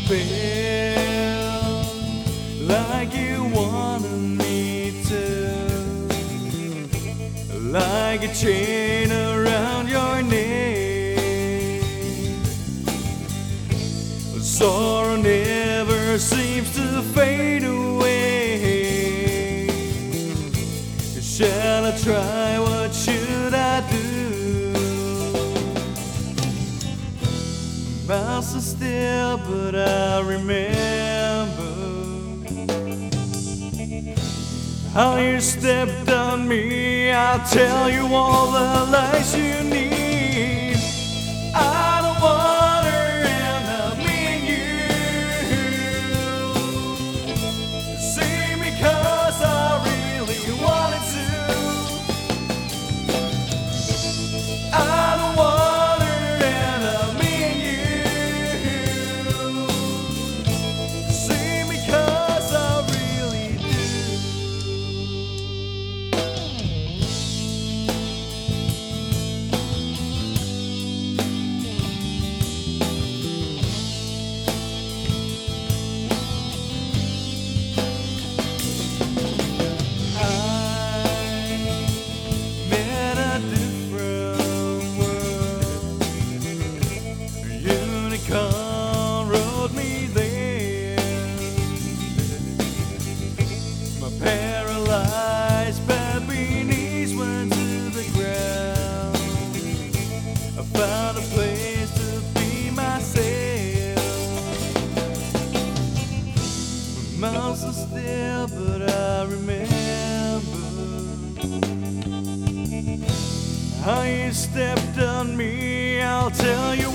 feel like you wanted me to, like a chain around your neck. Sorrow never seems to fade away. Shall I try? What should I do? Mouse is still, but I remember how you stepped on me. I'll tell you all the lies you need. I don't want her and I mean you. See me 'cause I really wanted to. I don't want her and I mean you. See me 'cause I really do. Rode me there. My paralyzed baby knees went to the ground. I found a place to be myself. My mouth is still, but I remember how you stepped on me. I'll tell you